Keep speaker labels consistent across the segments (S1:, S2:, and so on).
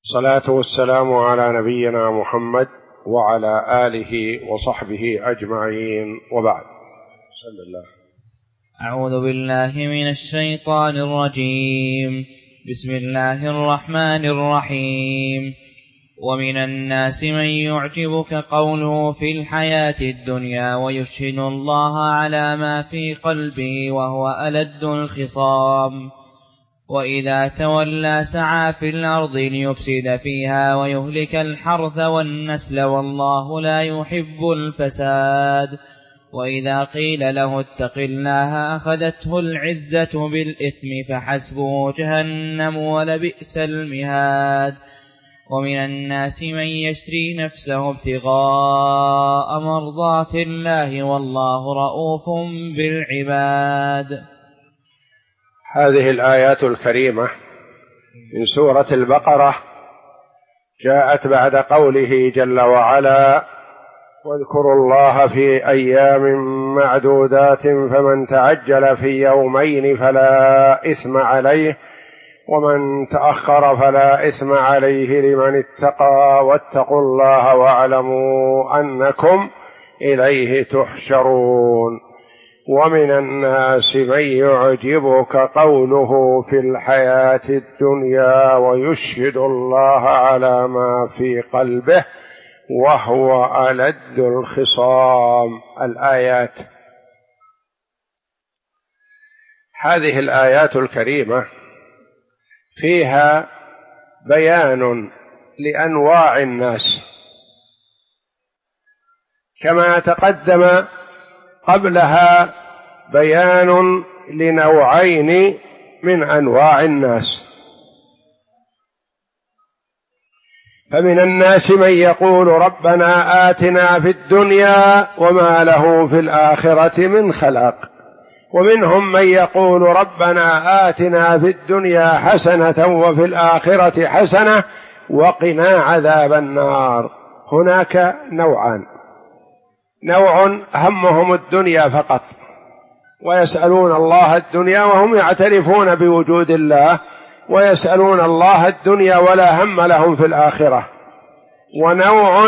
S1: الصلاة والسلام على نبينا محمد وعلى آله وصحبه أجمعين، وبعد. بسم الله.
S2: أعوذ بالله من الشيطان الرجيم. بسم الله الرحمن الرحيم. ومن الناس من يعجبك قوله في الحياة الدنيا ويشهد الله على ما في قلبه وهو ألد الخصام، وإذا تولى سعى في الأرض ليفسد فيها ويهلك الحرث والنسل والله لا يحب الفساد. وإذا قيل له اتق الله أخذته العزة بالإثم فحسبه جهنم ولبئس المهاد. ومن الناس من يشري نفسه ابتغاء مرضات الله والله رؤوف بالعباد.
S1: هذه الآيات الكريمة من سورة البقرة جاءت بعد قوله جل وعلا: واذكروا الله في أيام معدودات فمن تعجل في يومين فلا إثم عليه ومن تأخر فلا إثم عليه لمن اتقى واتقوا الله واعلموا أنكم إليه تحشرون. ومن الناس من يعجبك قوله في الحياة الدنيا ويشهد الله على ما في قلبه وهو ألد الخصام. الآيات. هذه الآيات الكريمة فيها بيان لأنواع الناس، كما تقدم قبلها بيان لنوعين من أنواع الناس. فمن الناس من يقول ربنا آتنا في الدنيا وما له في الآخرة من خلاق، ومنهم من يقول ربنا آتنا في الدنيا حسنة وفي الآخرة حسنة وقنا عذاب النار. هناك نوعان: نوع همهم الدنيا فقط ويسألون الله الدنيا وهم يعترفون بوجود الله ويسألون الله الدنيا ولا هم لهم في الآخرة، ونوع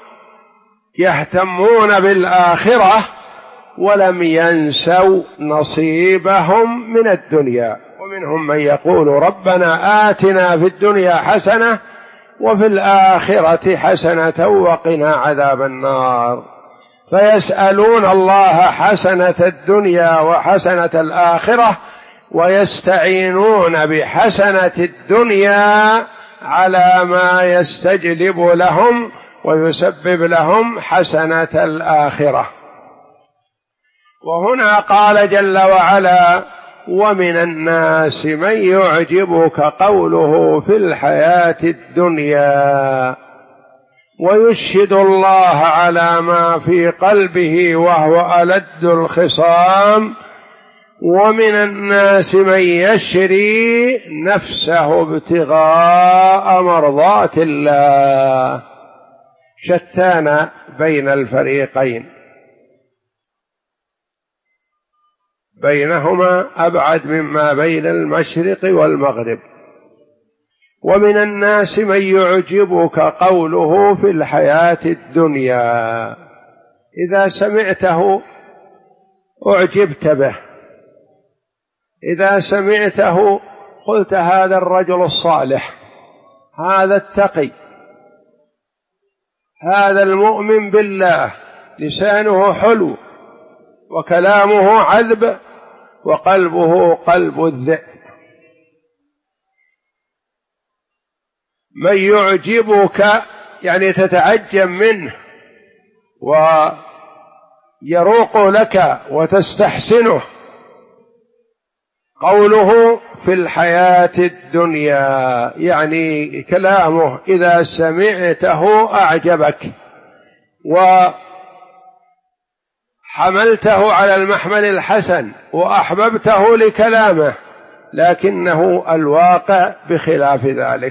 S1: يهتمون بالآخرة ولم ينسوا نصيبهم من الدنيا. ومنهم من يقول ربنا آتنا في الدنيا حسنة وفي الآخرة حسنة وقنا عذاب النار. فيسألون الله حسنة الدنيا وحسنة الآخرة ويستعينون بحسنة الدنيا على ما يستجلب لهم ويسبب لهم حسنة الآخرة. وهنا قال جل وعلا: ومن الناس من يعجبك قوله في الحياة الدنيا ويشهد الله على ما في قلبه وهو ألد الخصام، ومن الناس من يشري نفسه ابتغاء مرضات الله. شتان بين الفريقين، بينهما أبعد مما بين المشرق والمغرب. ومن الناس من يعجبك قوله في الحياة الدنيا، إذا سمعته أعجبت به، إذا سمعته قلت هذا الرجل الصالح، هذا التقي، هذا المؤمن بالله، لسانه حلو وكلامه عذب وقلبه قلب الذئب. من يعجبك يعني تتعجب منه ويروق لك وتستحسنه. قوله في الحياة الدنيا يعني كلامه إذا سمعته أعجبك وحملته على المحمل الحسن وأحببته لكلامه، لكنه الواقع بخلاف ذلك.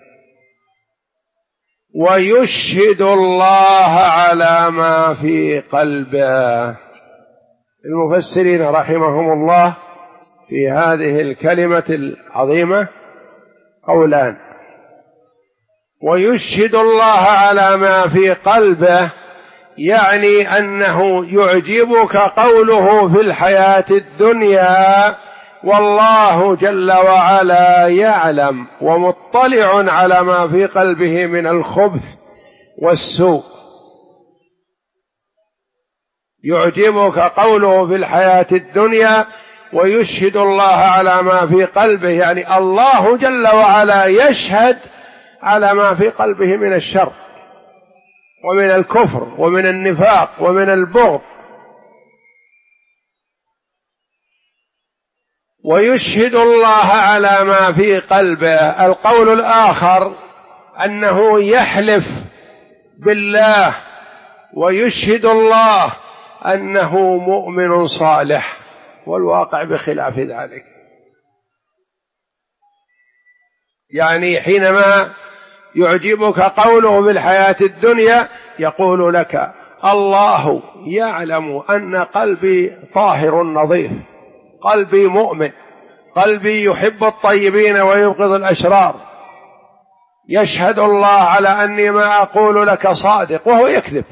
S1: ويشهد الله على ما في قلبه. المفسرين رحمهم الله في هذه الكلمة العظيمة قولان: ويشهد الله على ما في قلبه يعني أنه يعجبك قوله في الحياة الدنيا، والله جل وعلا يعلم ومطلع على ما في قلبه من الخبث والسوء. يعجبك قوله في الحياة الدنيا ويشهد الله على ما في قلبه، يعني الله جل وعلا يشهد على ما في قلبه من الشر ومن الكفر ومن النفاق ومن البغض. ويشهد الله على ما في قلبه. القول الآخر أنه يحلف بالله ويشهد الله أنه مؤمن صالح، والواقع بخلاف ذلك. يعني حينما يعجبك قوله بالحياة الدنيا يقول لك الله يعلم أن قلبي طاهر نظيف، قلبي مؤمن، قلبي يحب الطيبين ويبغض الأشرار، يشهد الله على أني ما أقول لك صادق، وهو يكذب،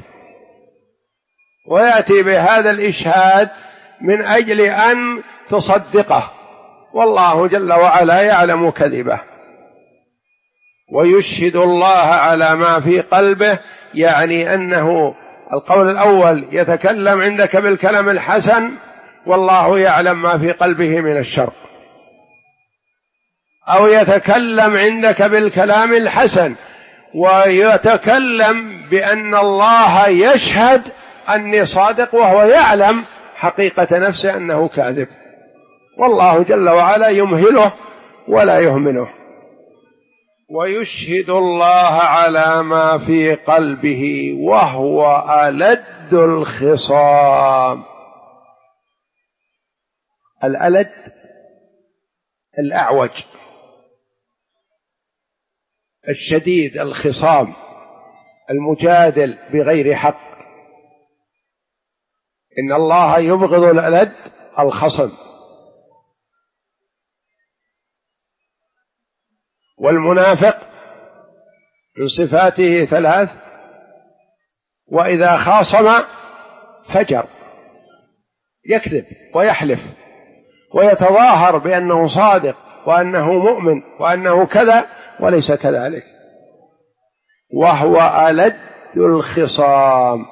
S1: ويأتي بهذا الإشهاد من أجل أن تصدقه، والله جل وعلا يعلم كذبه. ويشهد الله على ما في قلبه يعني أنه القول الأول يتكلم عندك بالكلام الحسن والله يعلم ما في قلبه من الشر، أو يتكلم عندك بالكلام الحسن ويتكلم بأن الله يشهد أني صادق وهو يعلم حقيقة نفسه أنه كاذب، والله جل وعلا يمهله ولا يهمله. ويشهد الله على ما في قلبه وهو ألد الخصام. الألد الأعوج الشديد الخصام المجادل بغير حق. إن الله يبغض الألد الخصم. والمنافق من صفاته ثلاث: وإذا خاصم فجر، يكذب ويحلف ويتظاهر بأنه صادق وأنه مؤمن وأنه كذا وليس كذلك. وهو ألد الخصام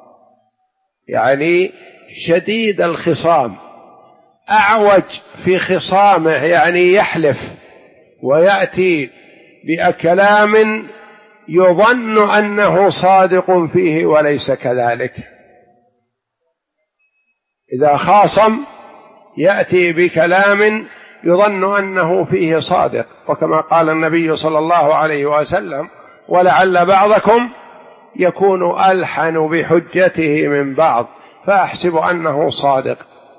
S1: يعني شديد الخصام، أعوج في خصامه يعني يحلف ويأتي بكلام يظن أنه صادق فيه وليس كذلك. إذا خاصم يأتي بكلام يظن أنه فيه صادق، وكما قال النبي صلى الله عليه وسلم: ولعل بعضكم يكون ألحن بحجته من بعض فأحسب أنه صادق.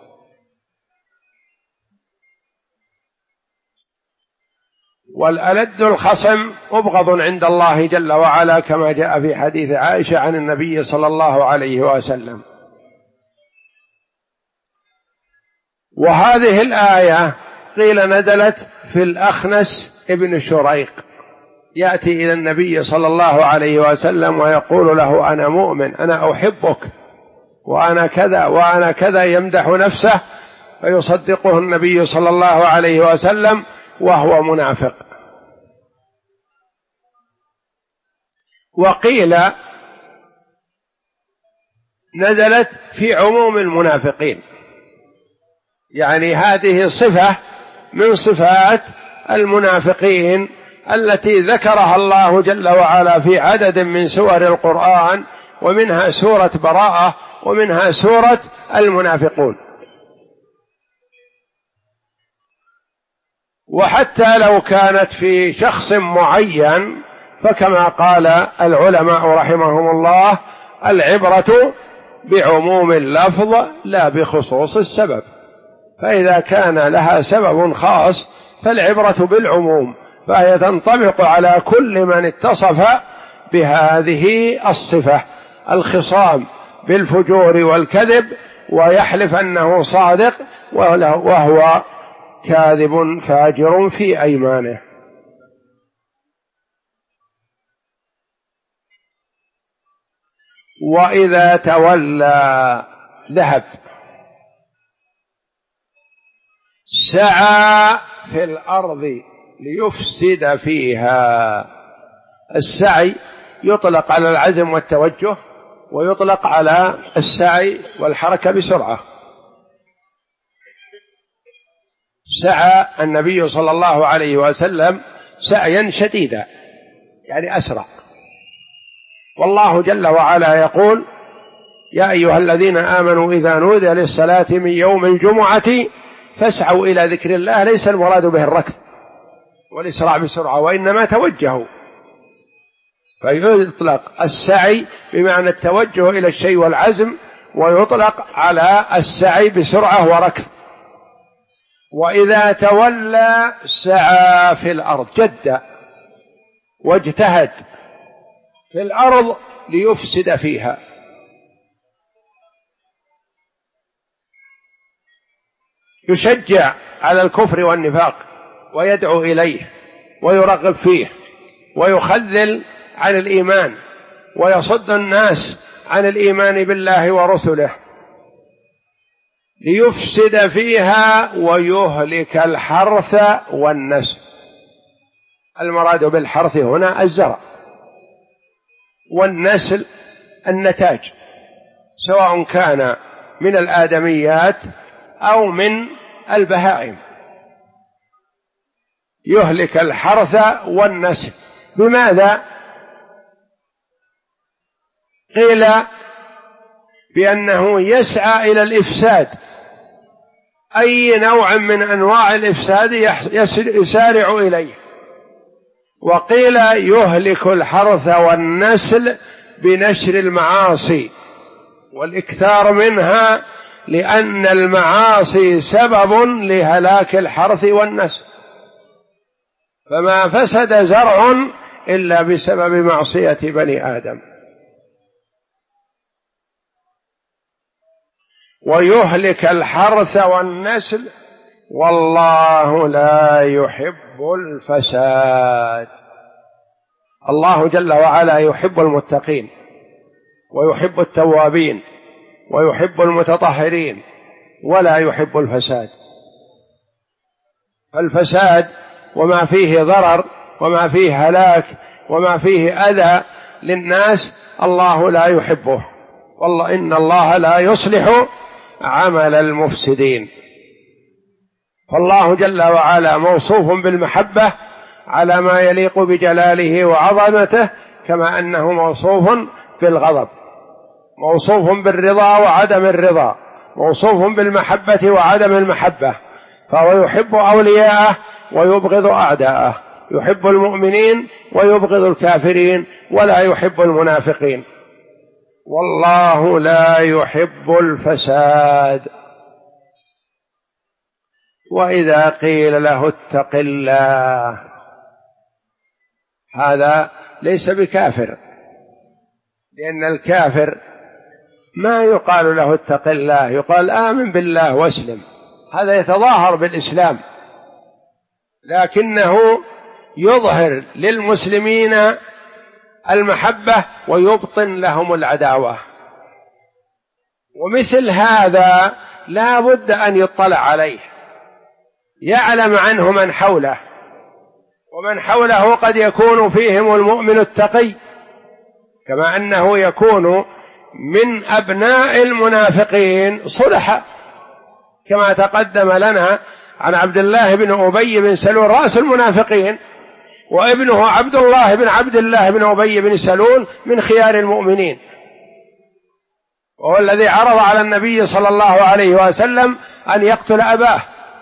S1: والألد الخصم أبغض عند الله جل وعلا، كما جاء في حديث عائشة عن النبي صلى الله عليه وسلم. وهذه الآية قيل نزلت في الأخنس ابن شريق، يأتي إلى النبي صلى الله عليه وسلم ويقول له: أنا مؤمن، أنا أحبك، وأنا كذا وأنا كذا، يمدح نفسه، فيصدقه النبي صلى الله عليه وسلم وهو منافق. وقيل نزلت في عموم المنافقين، يعني هذه صفة من صفات المنافقين التي ذكرها الله جل وعلا في عدد من سور القرآن، ومنها سورة براءة ومنها سورة المنافقون. وحتى لو كانت في شخص معين فكما قال العلماء رحمهم الله: العبرة بعموم اللفظ لا بخصوص السبب. فإذا كان لها سبب خاص فالعبرة بالعموم، فهي تنطبق على كل من اتصف بهذه الصفة: الخصام بالفجور والكذب، ويحلف أنه صادق وهو كاذب فاجر في أيمانه. وإذا تولى ذهب سعى في الأرض ليفسد فيها. السعي يطلق على العزم والتوجه، ويطلق على السعي والحركة بسرعة. سعى النبي صلى الله عليه وسلم سعيا شديدا، يعني أسرع. والله جل وعلا يقول: يا أيها الذين آمنوا إذا نودي للصلاة من يوم الجمعة فاسعوا إلى ذكر الله. ليس المراد به الركض والإسراع بسرعة، وإنما توجهوا. فيطلق السعي بمعنى التوجه إلى الشيء والعزم، ويطلق على السعي بسرعة وركض. وإذا تولى سعى في الأرض، جد واجتهد في الأرض ليفسد فيها. يشجع على الكفر والنفاق ويدعو إليه ويرغب فيه، ويخذل عن الإيمان ويصد الناس عن الإيمان بالله ورسله، ليفسد فيها ويهلك الحرث والنسل. المراد بالحرث هنا الزرع، والنسل النتاج، سواء كان من الآدميات أو من البهائم. يهلك الحرث والنسل. بماذا؟ قيل بأنه يسعى إلى الإفساد، أي نوع من أنواع الإفساد يسارع إليه. وقيل يهلك الحرث والنسل بنشر المعاصي والإكثار منها، لأن المعاصي سبب لهلاك الحرث والنسل، فما فسد زرع إلا بسبب معصية بني آدم. ويهلك الحرث والنسل والله لا يحب الفساد. الله جل وعلا يحب المتقين ويحب التوابين ويحب المتطهرين، ولا يحب الفساد. فالفساد وما فيه ضرر وما فيه هلاك وما فيه أذى للناس الله لا يحبه. والله إن الله لا يصلح عمل المفسدين. فالله جل وعلا موصوف بالمحبة على ما يليق بجلاله وعظمته، كما أنه موصوف بالغضب، موصوف بالرضا وعدم الرضا، موصوف بالمحبة وعدم المحبة. فهو يحب أولياءه ويبغض أعداءه، يحب المؤمنين ويبغض الكافرين، ولا يحب المنافقين. والله لا يحب الفساد. وإذا قيل له اتق الله، هذا ليس بكافر، لأن الكافر ما يقال له اتق الله، يقال آمن بالله واسلم، هذا يتظاهر بالإسلام، لكنه يظهر للمسلمين المحبة ويبطن لهم العداوة. ومثل هذا لا بد أن يطلع عليه، يعلم عنه من حوله، ومن حوله قد يكون فيهم المؤمن التقي، كما أنه يكون من أبناء المنافقين صلحا، كما تقدم لنا عن عبد الله بن أبي بن سلول رأس المنافقين، وابنه عبد الله بن أبي بن سلول من خيار المؤمنين، وهو الذي عرض على النبي صلى الله عليه وسلم أن يقتل أباه.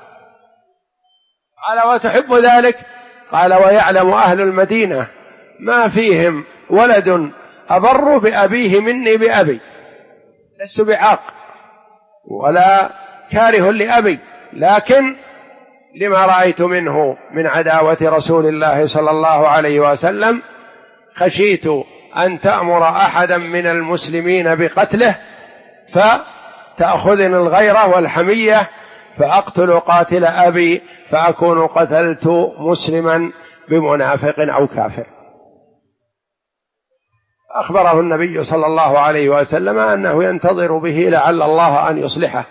S1: قال: وتحب ذلك؟ قال: ويعلم أهل المدينة ما فيهم ولد أبر بأبيه مني بأبي، لست بعاق ولا كاره لأبي، لكن لما رأيت منه من عداوة رسول الله صلى الله عليه وسلم خشيت أن تأمر أحدا من المسلمين بقتله فتأخذني الغيرة والحمية فأقتل قاتل أبي، فأكون قتلت مسلما بمنافق أو كافر. أخبره النبي صلى الله عليه وسلم أنه ينتظر به لعل الله أن يصلحه.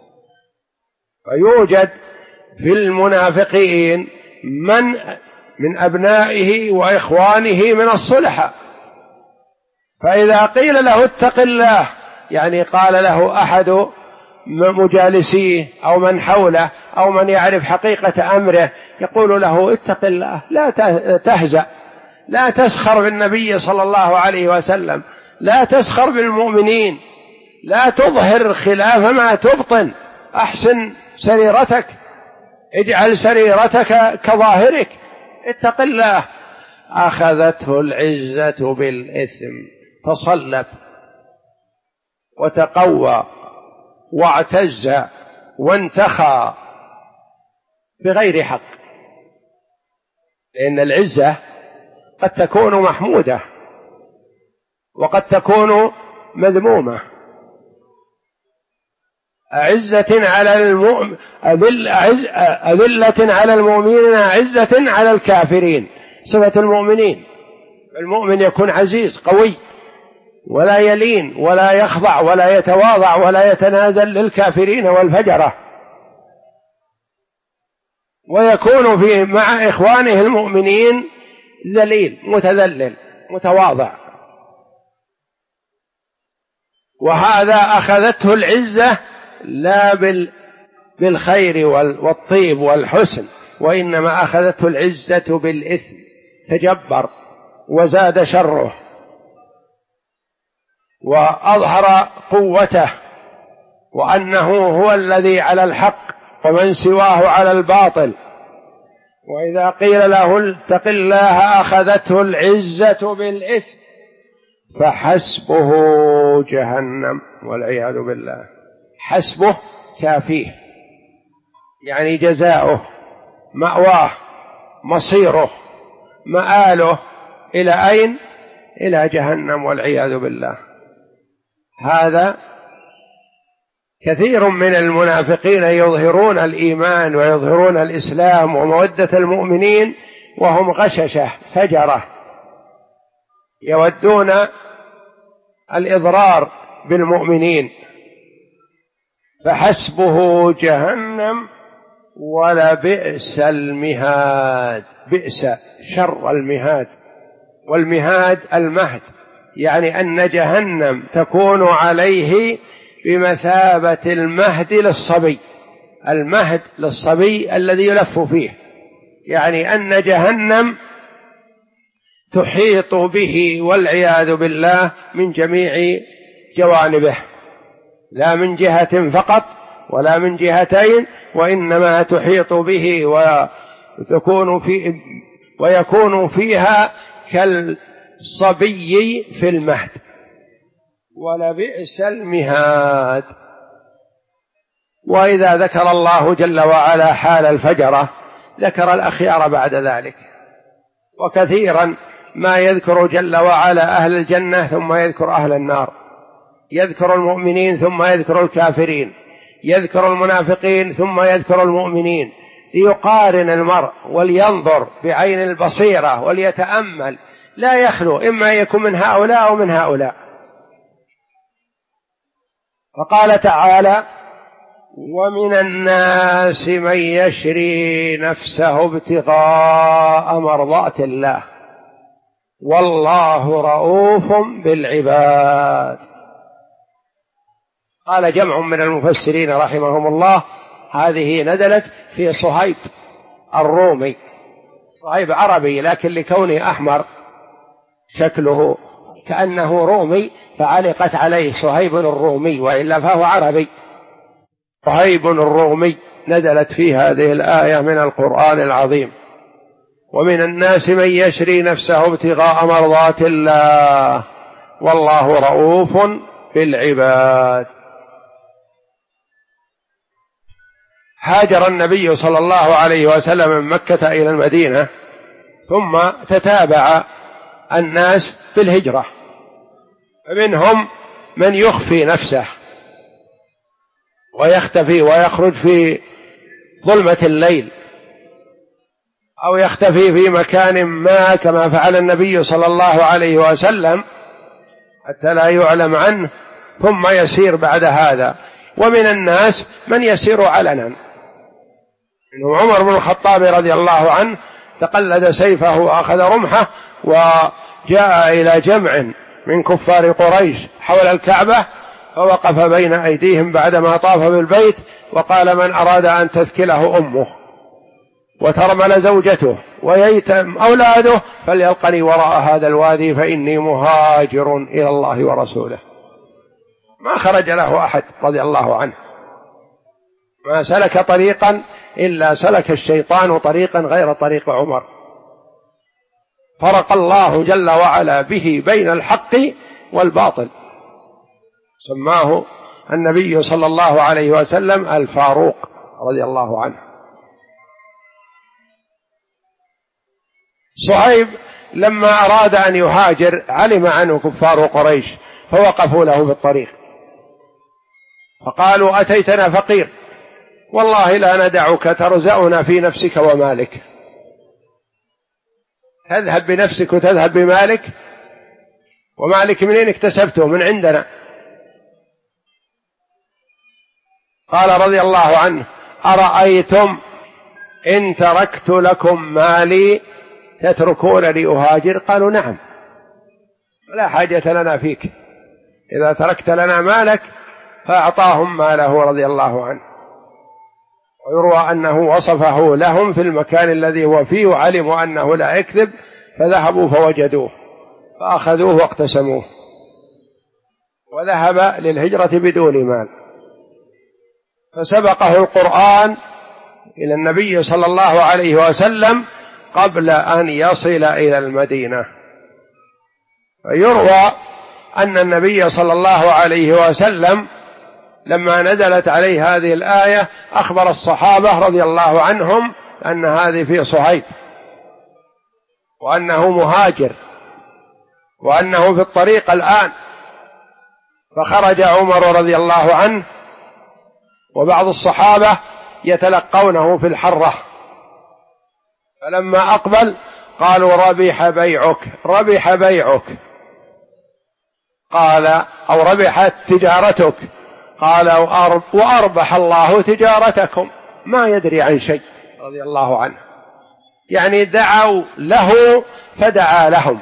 S1: فيوجد في المنافقين من أبنائه وإخوانه من الصلحاء، فإذا قيل له اتق الله، يعني قال له أحد مجالسيه أو من حوله أو من يعرف حقيقة أمره يقول له اتق الله، لا تهزأ، لا تسخر بالنبي صلى الله عليه وسلم، لا تسخر بالمؤمنين، لا تظهر خلاف ما تبطن، أحسن سريرتك، اجعل سريرتك كظاهرك، اتق الله. أخذته العزة بالإثم، تصلب وتقوى واعتز وانتخى بغير حق، لأن العزة قد تكون محمودة وقد تكون مذمومة. أذلة على المؤمنين أعزة على الكافرين، صفة المؤمنين. المؤمن يكون عزيز قوي ولا يلين ولا يخضع ولا يتواضع ولا يتنازل للكافرين والفجرة، ويكون مع إخوانه المؤمنين ذليل متذلل متواضع. وهذا أخذته العزة لا بالخير والطيب والحسن، وإنما أخذته العزة بالإثم، تجبر وزاد شره وأظهر قوته وأنه هو الذي على الحق ومن سواه على الباطل. وإذا قيل له اتق الله أخذته العزة بالإثم فحسبه جهنم والعياذ بالله. حسبه كافيه، يعني جزاؤه، مأواه، مصيره، مآله إلى أين؟ إلى جهنم والعياذ بالله. هذا كثير من المنافقين يظهرون الإيمان ويظهرون الإسلام ومودة المؤمنين وهم غششة فجرة، يودون الإضرار بالمؤمنين. فحسبه جهنم ولبئس المهاد. بئس شر المهاد، والمهاد المهد، يعني أن جهنم تكون عليه بمثابة المهد للصبي. المهد للصبي الذي يلف فيه، يعني أن جهنم تحيط به والعياذ بالله من جميع جوانبه، لا من جهة فقط ولا من جهتين، وإنما تحيط به ويكون فيها كالصبي في المهد. ولبئس المهاد. وإذا ذكر الله جل وعلا حال الفجرة ذكر الأخيار بعد ذلك، وكثيرا ما يذكر جل وعلا أهل الجنة ثم يذكر أهل النار، يذكر المؤمنين ثم يذكر الكافرين، يذكر المنافقين ثم يذكر المؤمنين، ليقارن المرء ولينظر بعين البصيرة وليتأمل، لا يخلو، إما يكون من هؤلاء أو من هؤلاء. فقال تعالى: ومن الناس من يشري نفسه ابتغاء مرضات الله والله رؤوف بالعباد. قال جمع من المفسرين رحمهم الله هذه نزلت في صهيب الرومي. صهيب عربي لكن لكونه أحمر شكله كأنه رومي فعلقت عليه صهيب الرومي، وإلا فهو عربي. صهيب الرومي نزلت في هذه الآية من القرآن العظيم: ومن الناس من يشري نفسه ابتغاء مرضات الله والله رؤوف بالعباد. هاجر النبي صلى الله عليه وسلم من مكة إلى المدينة، ثم تتابع الناس بالهجرة، فمنهم من يخفي نفسه ويختفي ويخرج في ظلمة الليل، أو يختفي في مكان ما كما فعل النبي صلى الله عليه وسلم حتى لا يعلم عنه ثم يسير بعد هذا. ومن الناس من يسير علنا، إنه عمر بن الخطاب رضي الله عنه تقلد سيفه وأخذ رمحه وجاء إلى جمع من كفار قريش حول الكعبة، فوقف بين أيديهم بعدما طاف بالبيت وقال: من أراد أن تثكله أمه وترمل زوجته وييتم أولاده فليلقني وراء هذا الوادي فإني مهاجر إلى الله ورسوله. ما خرج له أحد رضي الله عنه، ما سلك طريقا إلا سلك الشيطان طريقا غير طريق عمر، فرق الله جل وعلا به بين الحق والباطل، سماه النبي صلى الله عليه وسلم الفاروق رضي الله عنه. صهيب لما أراد أن يهاجر علم عنه كفار قريش فوقفوا له في الطريق فقالوا: أتيتنا فقير، والله لا ندعك ترزأنا في نفسك ومالك، تذهب بنفسك وتذهب بمالك، ومالك منين اكتسبته؟ من عندنا. قال رضي الله عنه: أرأيتم إن تركت لكم مالي تتركونني أهاجر؟ قالوا: نعم، لا حاجة لنا فيك، إذا تركت لنا مالك. فأعطاهم ماله رضي الله عنه. ويروى أنه وصفه لهم في المكان الذي هو فيه وعلموا أنه لا يكذب، فذهبوا فوجدوه فأخذوه واقتسموه، وذهب للهجرة بدون مال. فسبقه القرآن إلى النبي صلى الله عليه وسلم قبل أن يصل إلى المدينة. يروى أن النبي صلى الله عليه وسلم لما نزلت عليه هذه الآية أخبر الصحابة رضي الله عنهم أن هذه في صهيب، وأنه مهاجر، وأنه في الطريق الآن. فخرج عمر رضي الله عنه وبعض الصحابة يتلقونه في الحرة، فلما أقبل قالوا: ربح بيعك، ربح بيعك. قال: أو ربحت تجارتك. قال: وأربح الله تجارتكم. ما يدري عن شيء رضي الله عنه، يعني دعوا له فدعا لهم.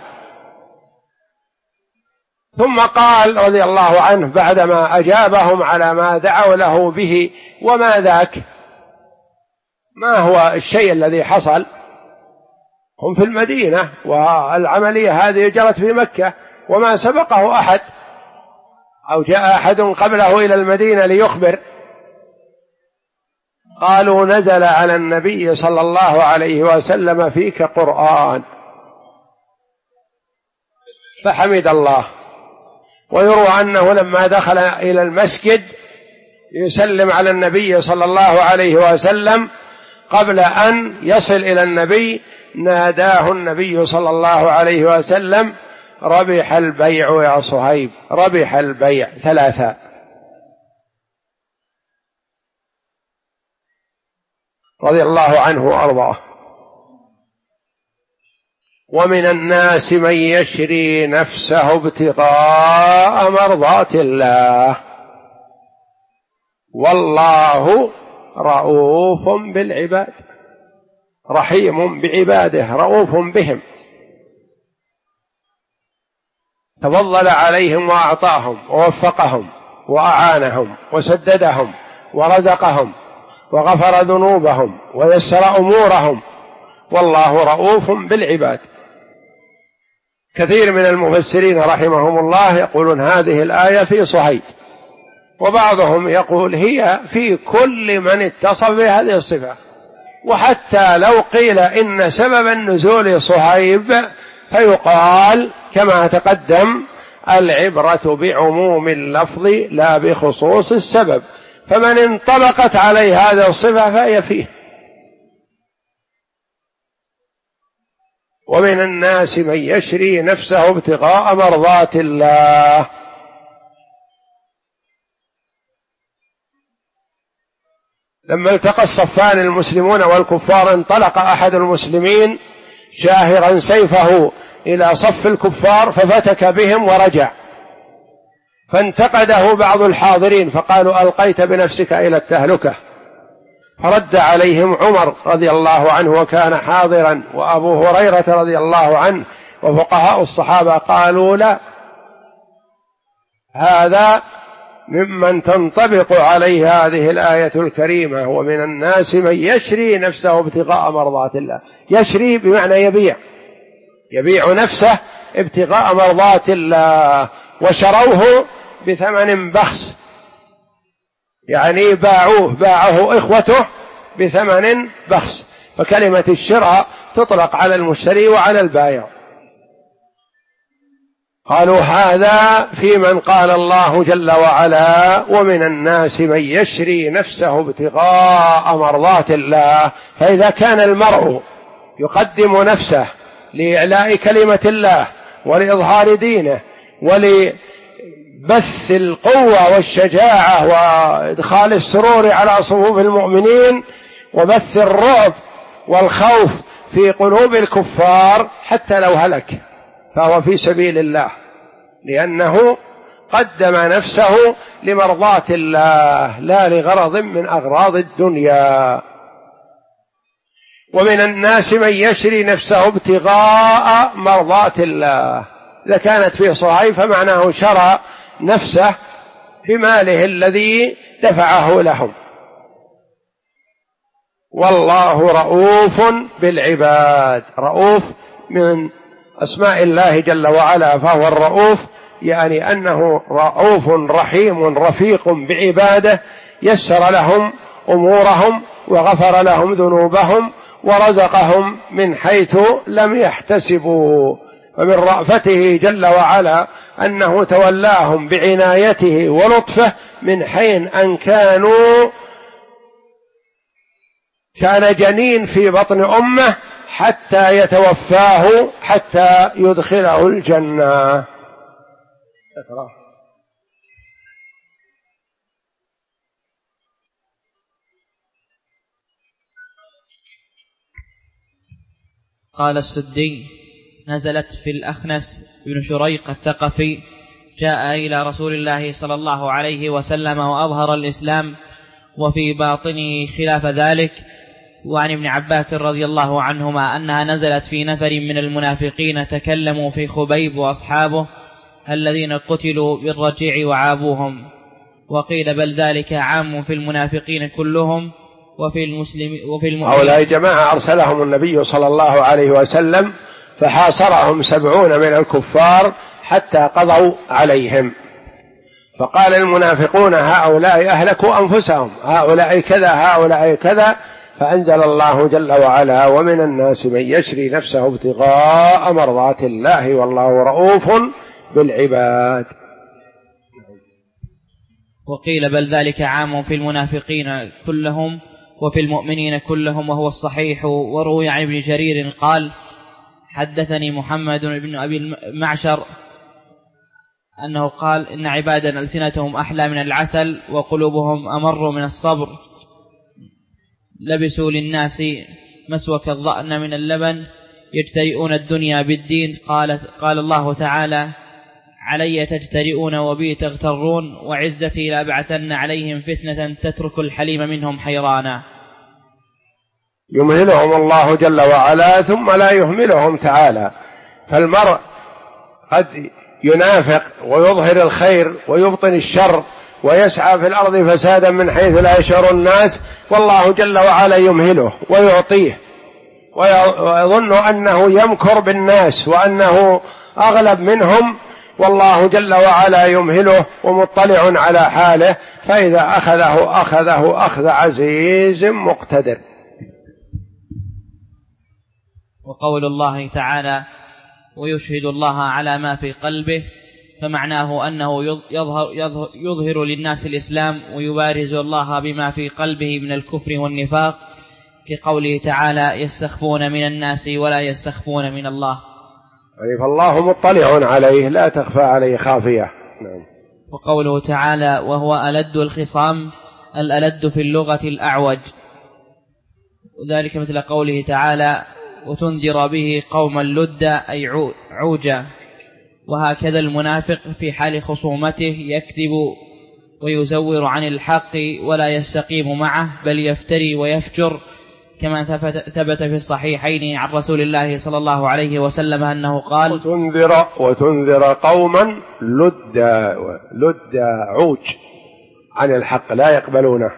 S1: ثم قال رضي الله عنه بعدما أجابهم على ما دعوا له به: وما ذاك؟ ما هو الشيء الذي حصل؟ هم في المدينة والعملية هذه جرت في مكة وما سبقه أحد أو جاء أحد قبله إلى المدينة ليخبر. قالوا: نزل على النبي صلى الله عليه وسلم فيك قرآن، فحمد الله. ويروى أنه لما دخل إلى المسجد يسلم على النبي صلى الله عليه وسلم قبل أن يصل إلى النبي ناداه النبي صلى الله عليه وسلم: ربح البيع يا صهيب، ربح البيع، 3. رضي الله عنه وأرضاه. ومن الناس من يشري نفسه ابتغاء مرضات الله والله رؤوف بالعباد، رحيم بعباده رؤوف بهم، تفضل عليهم وأعطاهم ووفقهم وأعانهم وسددهم ورزقهم وغفر ذنوبهم ويسر أمورهم، والله رؤوف بالعباد. كثير من المفسرين رحمهم الله يقولون هذه الآية في صهيب، وبعضهم يقول هي في كل من اتصف بهذه الصفة. وحتى لو قيل إن سبب النزول صهيب فيقال كما تقدم: العبرة بعموم اللفظ لا بخصوص السبب، فمن انطبقت عليه هذه الصفة فهي فيه. ومن الناس من يشري نفسه ابتغاء مرضات الله. لما التقى الصفان المسلمون والكفار انطلق أحد المسلمين شاهرا سيفه إلى صف الكفار ففتك بهم ورجع، فانتقده بعض الحاضرين فقالوا ألقيت بنفسك إلى التهلكة، فرد عليهم عمر رضي الله عنه وكان حاضرا، وأبو هريرة رضي الله عنه، وفقهاء الصحابة قالوا لا، هذا ممن تنطبق عليه هذه الآية الكريمة: ومن الناس من يشري نفسه ابتغاء مرضات الله. يشري بمعنى يبيع نفسه ابتغاء مرضات الله، وشروه بثمن بخس، يعني باعه إخوته بثمن بخس. فكلمة الشراء تطلق على المشتري وعلى البائع. قالوا هذا في من قال الله جل وعلا: ومن الناس من يشري نفسه ابتغاء مرضات الله. فإذا كان المرء يقدم نفسه لإعلاء كلمة الله ولإظهار دينه ولبث القوة والشجاعة وإدخال السرور على صفوف المؤمنين وبث الرعب والخوف في قلوب الكفار حتى لو هلك، فهو في سبيل الله، لأنه قدم نفسه لمرضاة الله لا لغرض من أغراض الدنيا. ومن الناس من يشري نفسه ابتغاء مرضات الله. إذا كانت في صهيب فمعناه شرى نفسه بماله الذي دفعه لهم. والله رؤوف بالعباد. رؤوف من أسماء الله جل وعلا، فهو الرؤوف، يعني أنه رؤوف رحيم رفيق بعباده، يسر لهم أمورهم وغفر لهم ذنوبهم ورزقهم من حيث لم يحتسبوا. ومن رأفته جل وعلا أنه تولاهم بعنايته ولطفه من حين أن كان جنين في بطن أمه حتى يتوفاه، حتى يدخله الجنة.
S2: قال السدي: نزلت في الأخنس بن شريق الثقفي، جاء إلى رسول الله صلى الله عليه وسلم وأظهر الإسلام وفي باطنه خلاف ذلك. وعن ابن عباس رضي الله عنهما أنها نزلت في نفر من المنافقين تكلموا في خبيب وأصحابه الذين قتلوا بالرجيع وعابوهم. وقيل بل ذلك عام في المنافقين كلهم وفي المؤمنين.
S1: هؤلاء جماعة أرسلهم النبي صلى الله عليه وسلم فحاصرهم 70 من الكفار حتى قضوا عليهم، فقال المنافقون: هؤلاء أهلكوا أنفسهم، هؤلاء كذا، هؤلاء كذا. فأنزل الله جل وعلا: ومن الناس من يشري نفسه ابتغاء مرضات الله والله رؤوف بالعباد.
S2: وقيل بل ذلك عام في المنافقين كلهم وفي المؤمنين كلهم وهو الصحيح. وروي عن ابن جرير قال: حدثني محمد بن أبي المعشر أنه قال: إن عبادا ألسنتهم أحلى من العسل وقلوبهم أمر من الصبر، لبسوا للناس مسوك الظأن من اللبن، يجترئون الدنيا بالدين. قال الله تعالى: علي تجترئون وبي تغترون، وعزتي لأبعثن عليهم فتنة تترك الحليم منهم حيرانا.
S1: يمهلهم الله جل وعلا ثم لا يهملهم تعالى. فالمرء قد ينافق ويظهر الخير ويبطن الشر ويسعى في الأرض فسادا من حيث لا يشعر الناس، والله جل وعلا يمهله ويعطيه، ويظن أنه يمكر بالناس وأنه أغلب منهم، والله جل وعلا يمهله ومطلع على حاله، فإذا أخذه أخذ عزيز مقتدر.
S2: وقول الله تعالى: ويشهد الله على ما في قلبه، فمعناه أنه يظهر للناس الإسلام ويبارز الله بما في قلبه من الكفر والنفاق، كقوله تعالى: يستخفون من الناس ولا يستخفون من الله.
S1: فالله مطلع عليه لا تخفى عليه خافية.
S2: وقوله تعالى: وهو ألد الخصام، الألد في اللغة الأعوج، وذلك مثل قوله تعالى: وتنذر به قوما لدا أي عوجا. وهكذا المنافق في حال خصومته يكذب ويزور عن الحق ولا يستقيم معه، بل يفتري ويفجر، كما ثبت في الصحيحين عن رسول الله صلى الله عليه وسلم أنه قال:
S1: وتنذر قوما لد عوج عن الحق لا يقبلونه.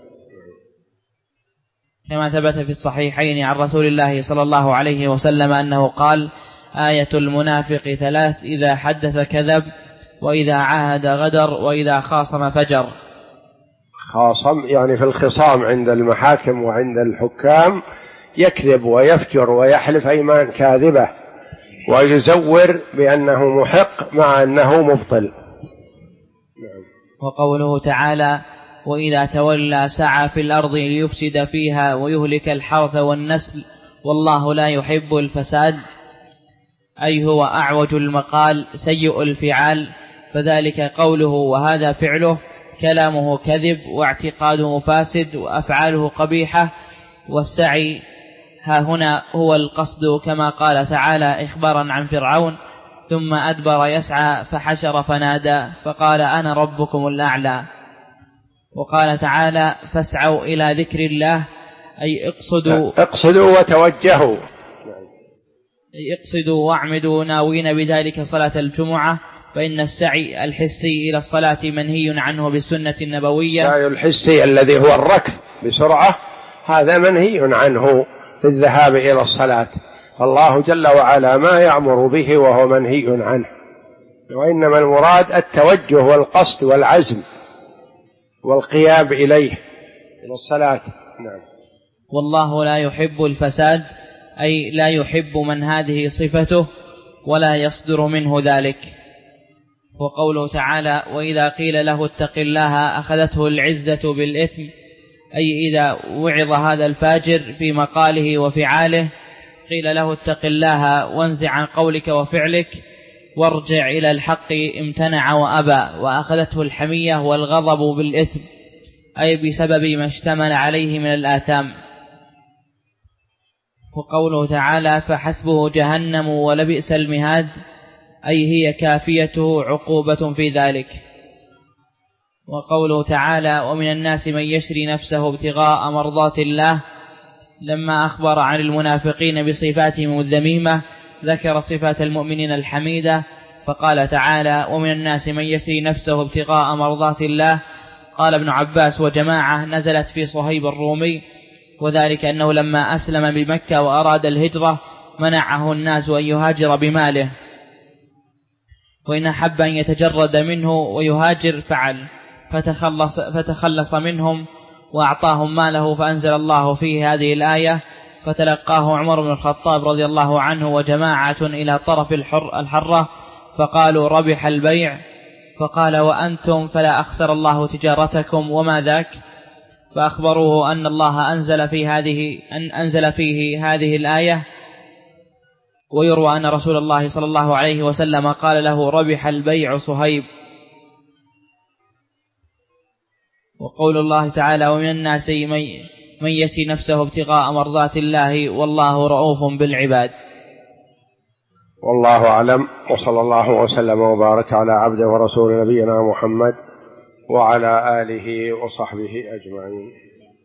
S2: كما ثبت في الصحيحين عن رسول الله صلى الله عليه وسلم أنه قال: آية المنافق 3: إذا حدث كذب، وإذا عاهد غدر، وإذا خاصم فجر.
S1: خاصم يعني في الخصام عند المحاكم وعند الحكام يكذب ويفجر ويحلف أيمان كاذبة ويزور بأنه محق مع أنه مبطل.
S2: وقوله تعالى: وإذا تولى سعى في الأرض ليفسد فيها ويهلك الحرث والنسل والله لا يحب الفساد، أي هو أعوج المقال سيء الفعال، فذلك قوله وهذا فعله، كلامه كذب واعتقاده فاسد وأفعاله قبيحة، والسعي ها هنا هو القصد، كما قال تعالى إخبارا عن فرعون: ثم أدبر يسعى فحشر فنادى فقال أنا ربكم الأعلى. وقال تعالى: فاسعوا إلى ذكر الله، أي
S1: اقصدوا وتوجهوا،
S2: أي اقصدوا واعمدوا ناوين بذلك صلاة الجمعة، فإن السعي الحسي إلى الصلاة منهي عنه بالسنة النبوية.
S1: السعي الحسي الذي هو الركض بسرعة هذا منهي عنه في الذهاب إلى الصلاة، الله جل وعلا ما يأمر به وهو منهي عنه، وإنما المراد التوجه والقصد والعزم والقيام إليه إلى الصلاة. نعم.
S2: والله لا يحب الفساد، أي لا يحب من هذه صفته ولا يصدر منه ذلك. وقوله تعالى: وإذا قيل له اتق الله أخذته العزة بالإثم، أي إذا وعظ هذا الفاجر في مقاله وفعاله قيل له اتق الله وانزع عن قولك وفعلك وارجع إلى الحق، امتنع وأبى، وأخذته الحمية والغضب بالإثم، أي بسبب ما اشتمل عليه من الآثام. وقوله تعالى: فحسبه جهنم ولبئس المهاد، أي هي كافيته عقوبة في ذلك. وقوله تعالى: ومن الناس من يشري نفسه ابتغاء مرضات الله، لما أخبر عن المنافقين بصفاتهم الذميمة ذكر صفات المؤمنين الحميدة، فقال تعالى: ومن الناس من يشري نفسه ابتغاء مرضات الله. قال ابن عباس وجماعة نزلت في صهيب الرومي، وذلك أنه لما أسلم بمكة وأراد الهجرة منعه الناس أن يهاجر بماله، وإن أحب أن يتجرد منه ويهاجر فعل، فتخلص منهم وأعطاهم ماله، فأنزل الله فيه هذه الآية: فتلقاه عمر بن الخطاب رضي الله عنه وجماعة إلى طرف الحرة فقالوا ربح البيع، فقال: وأنتم فلا أخسر الله تجارتكم وما ذاك، فأخبروه أن الله أنزل فيه هذه الآية. ويروى أن رسول الله صلى الله عليه وسلم قال له: ربح البيع صهيب. وقول الله تعالى: ومن الناس من يشري نفسه ابتغاء مرضات الله والله رؤوف بالعباد.
S1: والله أعلم، وصلى الله وسلم وبارك على عبده ورسول نبينا محمد وعلى آله وصحبه أجمعين.